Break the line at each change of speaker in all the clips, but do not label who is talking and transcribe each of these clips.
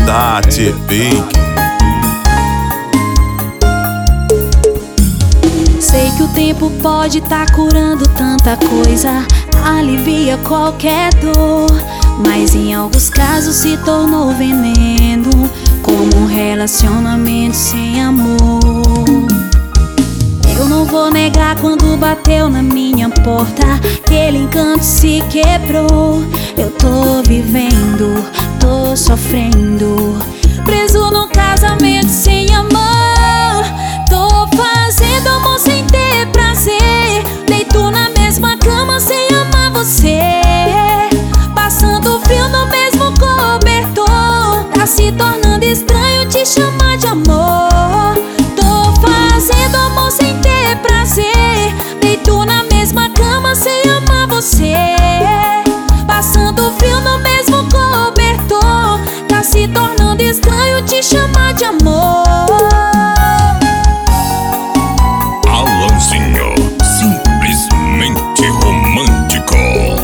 Tati Pink.
Sei que o tempo pode tá curando tanta coisa, alivia qualquer dor, mas em alguns casos se tornou veneno, como um relacionamento sem amor. Eu não vou negar quando bateu na minha porta, aquele encanto se quebrou. Eu tô vivendo, tô sofrendo, preso num casamento sem amor. Tô fazendo amor sem ter prazer, deito na mesma cama sem amar você, passando frio no mesmo cobertor. Tá se tornando estranho te chamar de amor. Tô fazendo amor sem ter prazer, deito na mesma cama sem amar você, passando frio no mesmo cobertor. Tá se tornando estranho te chamar de amor.
Alanzinho, simplesmente romântico.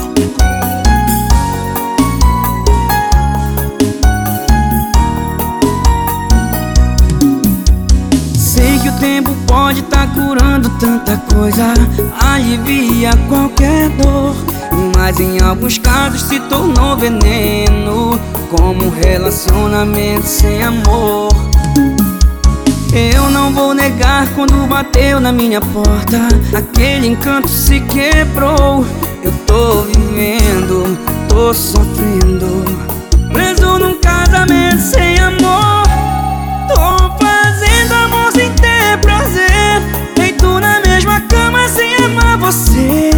Sei que o tempo pode tá curando tanta coisa, alivia qualquer dor, mas em alguns casos se tornou veneno, como um relacionamento sem amor. Eu não vou negar quando bateu na minha porta, aquele encanto se quebrou. Eu tô vivendo, tô sofrendo, preso num casamento sem amor. Tô fazendo amor sem ter prazer, deito na mesma cama sem amar você,